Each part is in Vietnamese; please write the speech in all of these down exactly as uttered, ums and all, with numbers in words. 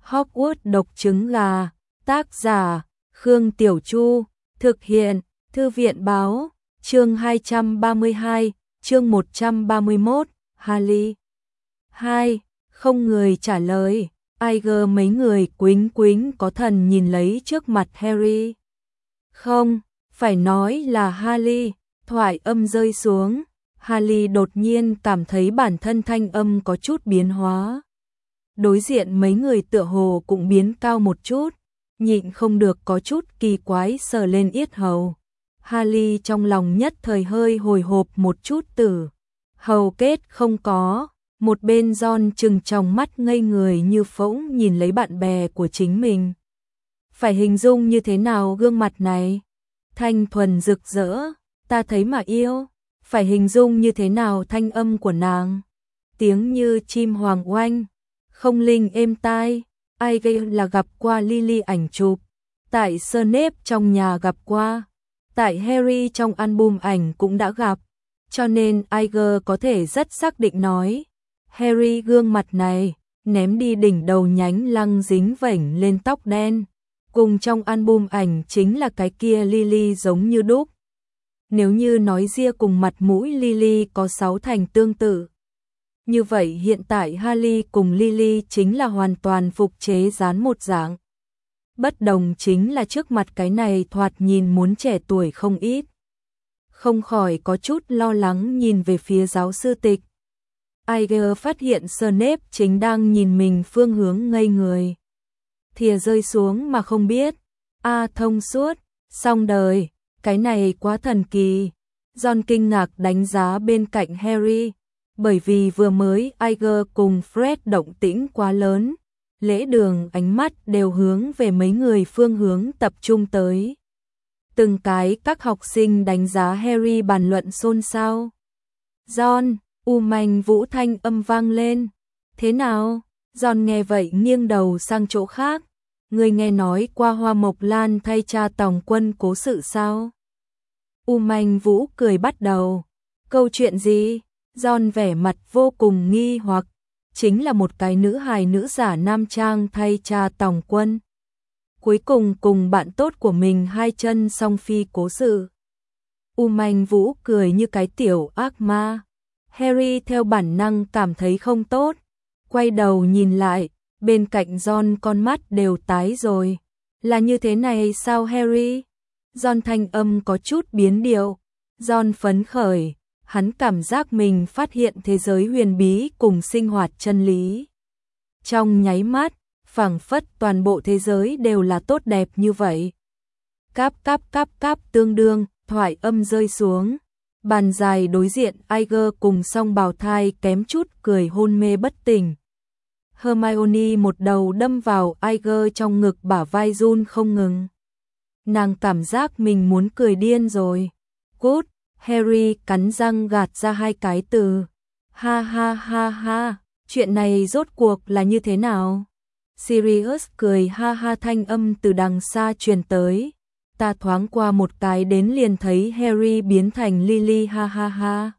Hogwarts độc trứng gà, tác giả, Khương Tiểu Chu, thực hiện, Thư viện báo, chương hai trăm ba mươi hai, chương một trăm ba mươi mốt, Harry. hai. Không người trả lời, Tiger mấy người quính quính có thần nhìn lấy trước mặt Harry. Không, phải nói là Harry, thoại âm rơi xuống, Harry đột nhiên cảm thấy bản thân thanh âm có chút biến hóa. Đối diện mấy người tựa hồ cũng biến cao một chút, nhịn không được có chút kỳ quái sờ lên yết hầu. Harry trong lòng nhất thời hơi hồi hộp một chút tử. Hầu kết không có, một bên Ron trừng trong mắt ngây người như phỗng nhìn lấy bạn bè của chính mình. Phải hình dung như thế nào gương mặt này? Thanh thuần rực rỡ, ta thấy mà yêu. Phải hình dung như thế nào thanh âm của nàng? Tiếng như chim hoàng oanh, không linh êm tai. Ai gây là gặp qua Lily ảnh chụp, tại Snape trong nhà gặp qua, tại Harry trong album ảnh cũng đã gặp, cho nên Iger có thể rất xác định nói, Harry gương mặt này, ném đi đỉnh đầu nhánh lăng dính vểnh lên tóc đen, cùng trong album ảnh chính là cái kia Lily giống như đúc. Nếu như nói ria cùng mặt mũi Lily có sáu thành tương tự, như vậy hiện tại Harry cùng Lily chính là hoàn toàn phục chế dán một dạng. Bất đồng chính là trước mặt cái này thoạt nhìn muốn trẻ tuổi không ít. Không khỏi có chút lo lắng nhìn về phía giáo sư Tịch. Iger phát hiện Snape chính đang nhìn mình phương hướng ngây người. Thìa rơi xuống mà không biết. A thông suốt, xong đời, cái này quá thần kỳ. Ron kinh ngạc đánh giá bên cạnh Harry. Bởi vì vừa mới Iger cùng Fred động tĩnh quá lớn, lễ đường ánh mắt đều hướng về mấy người phương hướng tập trung tới. Từng cái các học sinh đánh giá Harry bàn luận xôn xao. Ron, U Manh Vũ thanh âm vang lên. Thế nào? Ron nghe vậy nghiêng đầu sang chỗ khác. Người nghe nói qua Hoa Mộc Lan thay cha tòng quân cố sự sao? U Manh Vũ cười bắt đầu. Câu chuyện gì? Ron vẻ mặt vô cùng nghi hoặc, chính là một cái nữ hài nữ giả nam trang thay cha tòng quân. Cuối cùng cùng bạn tốt của mình hai chân song phi cố sự. U Manh Vũ cười như cái tiểu ác ma. Harry theo bản năng cảm thấy không tốt, quay đầu nhìn lại, bên cạnh Ron con mắt đều tái rồi. Là như thế này sao Harry? Ron thanh âm có chút biến điệu. Ron phấn khởi. Hắn cảm giác mình phát hiện thế giới huyền bí cùng sinh hoạt chân lý. Trong nháy mắt, phảng phất toàn bộ thế giới đều là tốt đẹp như vậy. Cáp cáp cáp cáp tương đương, thoại âm rơi xuống. Bàn dài đối diện Iger cùng song bào thai kém chút cười hôn mê bất tỉnh. Hermione một đầu đâm vào Iger trong ngực bả vai run không ngừng. Nàng cảm giác mình muốn cười điên rồi. Cút! Harry cắn răng gạt ra hai cái từ. Ha ha ha ha, chuyện này rốt cuộc là như thế nào? Sirius cười ha ha thanh âm từ đằng xa truyền tới. Ta thoáng qua một cái đến liền thấy Harry biến thành Lily ha ha ha.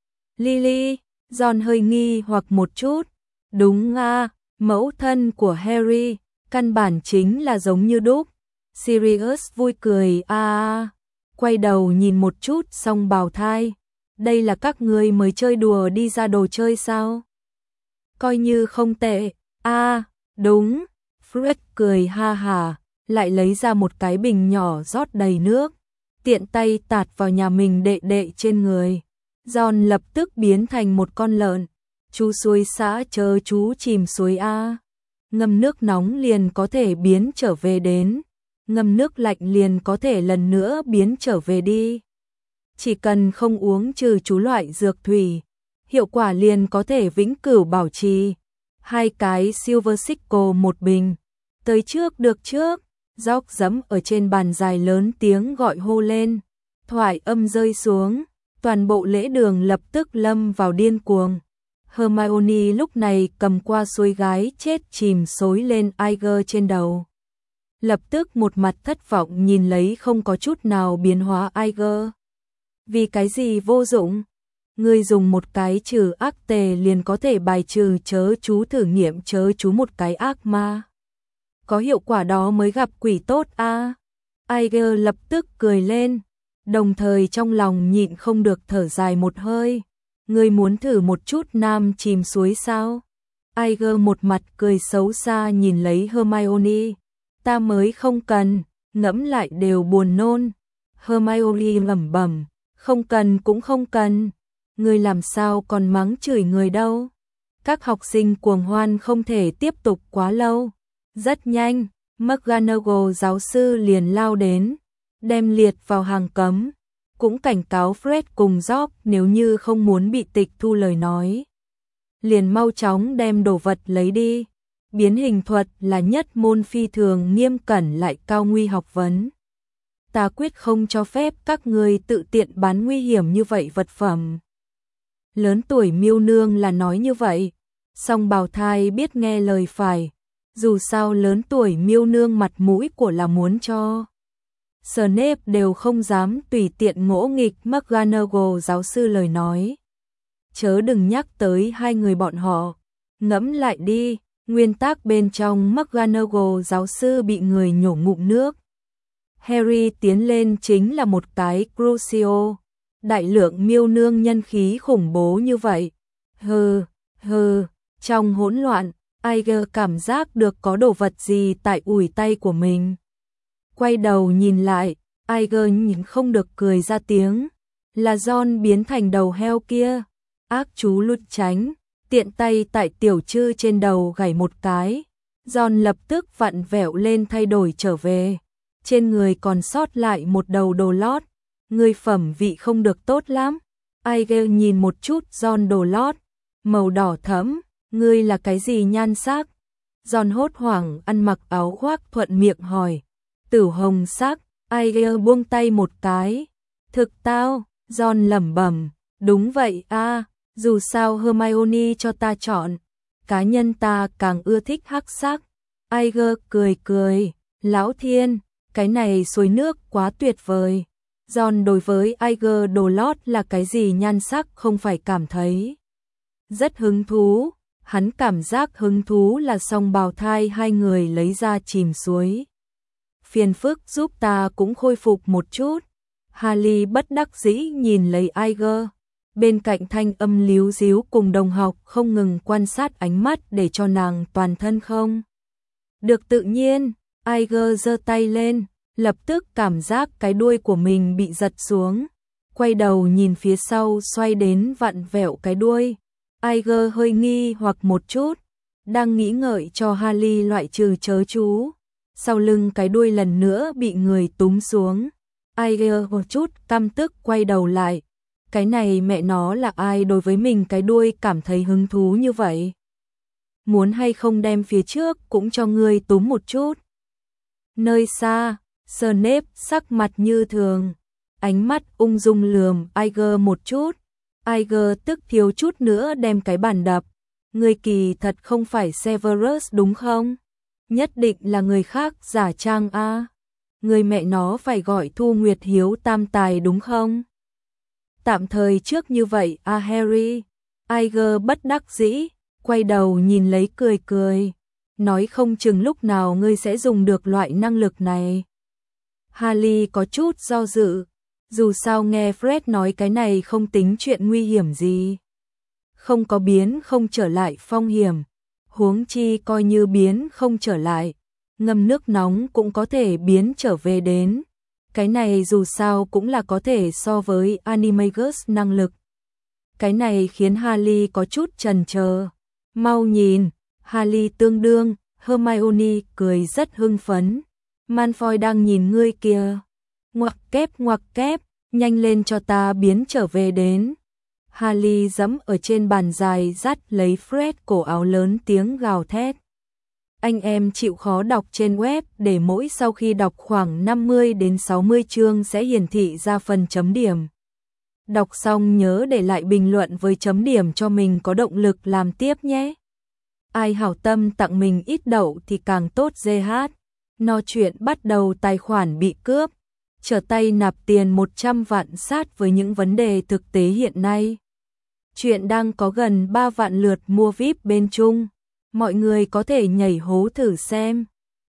Lily, Ron hơi nghi hoặc một chút. Đúng à, mẫu thân của Harry, căn bản chính là giống như đúc. Sirius vui cười a à. Quay đầu nhìn một chút xong bào thai. Đây là các người mới chơi đùa đi ra đồ chơi sao? Coi như không tệ. A à, đúng. Fred cười ha hà, lại lấy ra một cái bình nhỏ rót đầy nước, tiện tay tạt vào nhà mình đệ đệ trên người. Ron lập tức biến thành một con lợn. Chú suối xã chờ chú chìm suối A. Ngâm nước nóng liền có thể biến trở về đến. Ngâm nước lạnh liền có thể lần nữa biến trở về đi. Chỉ cần không uống trừ chú loại dược thủy, hiệu quả liền có thể vĩnh cửu bảo trì. Hai cái Silver Sickle một bình. Tới trước được trước. Gióc giẫm ở trên bàn dài lớn tiếng gọi hô lên. Thoại âm rơi xuống. Toàn bộ lễ đường lập tức lâm vào điên cuồng. Hermione lúc này cầm qua suối gái chết chìm xối lên Iger trên đầu. Lập tức một mặt thất vọng nhìn lấy không có chút nào biến hóa Iger. Vì cái gì vô dụng? Ngươi dùng một cái trừ ác tề liền có thể bài trừ chớ chú thử nghiệm chớ chú một cái ác ma. có hiệu quả đó mới gặp quỷ tốt a. Iger lập tức cười lên, đồng thời trong lòng nhịn không được thở dài một hơi. Ngươi muốn thử một chút nam chìm suối sao? Iger một mặt cười xấu xa nhìn lấy Hermione. Ta mới không cần, ngẫm lại đều buồn nôn. Hermione lẩm bẩm, không cần cũng không cần. Ngươi làm sao còn mắng chửi người đâu. Các học sinh cuồng hoan không thể tiếp tục quá lâu. Rất nhanh, McGonagall giáo sư liền lao đến, đem liệt vào hàng cấm, cũng cảnh cáo Fred cùng George nếu như không muốn bị tịch thu lời nói. Liền mau chóng đem đồ vật lấy đi. Biến hình thuật là nhất môn phi thường nghiêm cẩn lại cao nguy học vấn. Ta quyết không cho phép các người tự tiện bán nguy hiểm như vậy vật phẩm. Lớn tuổi Miêu Nương là nói như vậy, song bào thai biết nghe lời phải. Dù sao lớn tuổi Miêu Nương mặt mũi của là muốn cho. Snape đều không dám tùy tiện ngỗ nghịch McGonagall giáo sư lời nói. Chớ đừng nhắc tới hai người bọn họ. Ngẫm lại đi, nguyên tắc bên trong McGonagall giáo sư bị người nhổ ngụm nước. Harry tiến lên chính là một cái Crucio. Đại lượng Miêu Nương nhân khí khủng bố như vậy. Hừ, hừ, trong hỗn loạn, Iger cảm giác được có đồ vật gì tại ủi tay của mình. Quay đầu nhìn lại, Iger nhìn không được cười ra tiếng. Là Ron biến thành đầu heo kia. Ác chú lút tránh, tiện tay tại tiểu trư trên đầu gảy một cái. Ron lập tức vặn vẹo lên thay đổi trở về. Trên người còn sót lại một đầu đồ lót. Người phẩm vị không được tốt lắm. Iger nhìn một chút Ron đồ lót. Màu đỏ thẫm, ngươi là cái gì nhan sắc? Ron hốt hoảng ăn mặc áo khoác thuận miệng hỏi. Tử hồng sắc, Iger buông tay một cái. Thực tao, Ron lẩm bẩm, đúng vậy a, dù sao Hermione cho ta chọn. Cá nhân ta càng ưa thích hắc sắc. Iger cười cười, lão thiên, cái này suối nước quá tuyệt vời. Ron đối với Iger đồ lót là cái gì nhan sắc không phải cảm thấy rất hứng thú. Hắn cảm giác hứng thú là song bào thai hai người lấy ra chìm suối. Phiền phức giúp ta cũng khôi phục một chút. Harry bất đắc dĩ nhìn lấy Iger. Bên cạnh thanh âm líu díu cùng đồng học không ngừng quan sát ánh mắt để cho nàng toàn thân không được tự nhiên. Iger giơ tay lên, lập tức cảm giác cái đuôi của mình bị giật xuống. Quay đầu nhìn phía sau xoay đến vặn vẹo cái đuôi. Iger hơi nghi hoặc một chút, đang nghĩ ngợi cho Harry loại trừ chớ chú. Sau lưng cái đuôi lần nữa bị người túm xuống. Iger một chút căm tức quay đầu lại. Cái này mẹ nó là ai đối với mình cái đuôi cảm thấy hứng thú như vậy? Muốn hay không đem phía trước cũng cho ngươi túm một chút. Nơi xa, Snape sắc mặt như thường, ánh mắt ung dung lườm Iger một chút. Iger tức thiếu chút nữa đem cái bàn đập. Ngươi kỳ thật không phải Severus đúng không? Nhất định là người khác giả trang a. À. Người mẹ nó phải gọi Thu Nguyệt Hiếu tam tài đúng không? Tạm thời trước như vậy a à Harry. Iger bất đắc dĩ, quay đầu nhìn lấy cười cười. Nói không chừng lúc nào ngươi sẽ dùng được loại năng lực này. Harry có chút do dự. Dù sao nghe Fred nói cái này không tính chuyện nguy hiểm gì. Không có biến không trở lại phong hiểm. Huống chi coi như biến không trở lại. Ngâm nước nóng cũng có thể biến trở về đến. Cái này dù sao cũng là có thể so với Animagus năng lực. Cái này khiến Harry có chút chần chờ. Mau nhìn, Harry tương đương, Hermione cười rất hưng phấn. Malfoy đang nhìn ngươi kìa. Ngoặc kép ngoặc kép, nhanh lên cho ta biến trở về đến. Harry giẫm ở trên bàn dài dắt lấy Fred cổ áo lớn tiếng gào thét. Anh em chịu khó đọc trên web để mỗi sau khi đọc khoảng năm mươi đến sáu mươi chương sẽ hiển thị ra phần chấm điểm. Đọc xong nhớ để lại bình luận với chấm điểm cho mình có động lực làm tiếp nhé. Ai hảo tâm tặng mình ít đậu thì càng tốt giê hát. No chuyện bắt đầu tài khoản bị cướp. Trở tay nạp tiền một trăm vạn sát với những vấn đề thực tế hiện nay. Chuyện đang có gần ba vạn lượt mua víp bên Trung. Mọi người có thể nhảy hố thử xem.